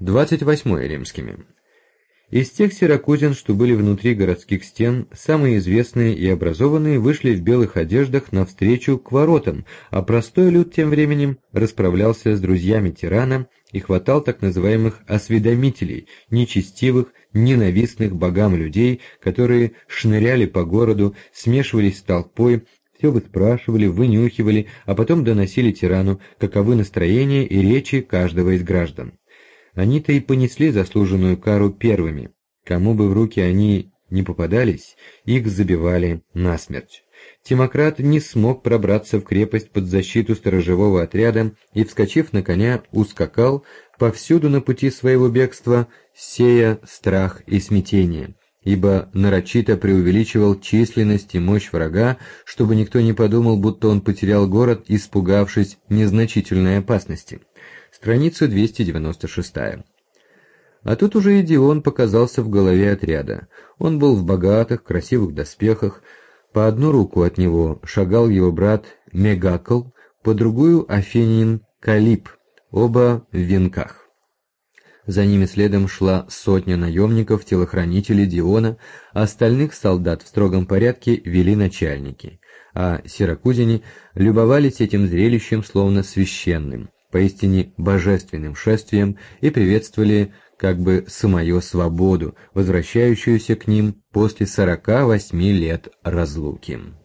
28 римскими. Из тех сиракузин, что были внутри городских стен, самые известные и образованные вышли в белых одеждах навстречу к воротам, а простой люд тем временем расправлялся с друзьями тирана и хватал так называемых осведомителей, нечестивых, ненавистных богам людей, которые шныряли по городу, смешивались с толпой, все выспрашивали, вынюхивали, а потом доносили тирану, каковы настроения и речи каждого из граждан. Они-то и понесли заслуженную кару первыми. Кому бы в руки они не попадались, их забивали насмерть. Тимократ не смог пробраться в крепость под защиту сторожевого отряда и, вскочив на коня, ускакал повсюду на пути своего бегства, сея страх и смятение, ибо нарочито преувеличивал численность и мощь врага, чтобы никто не подумал, будто он потерял город, испугавшись незначительной опасности. Страница 296. А тут уже и Дион показался в голове отряда. Он был в богатых, красивых доспехах. По одну руку от него шагал его брат Мегакл, по другую афинин Калип, оба в венках. За ними следом шла сотня наемников, телохранителей Диона, а остальных солдат в строгом порядке вели начальники, а сиракузяне любовались этим зрелищем словно священным, поистине божественным шествием, и приветствовали как бы самую свободу, возвращающуюся к ним после 48 лет разлуки.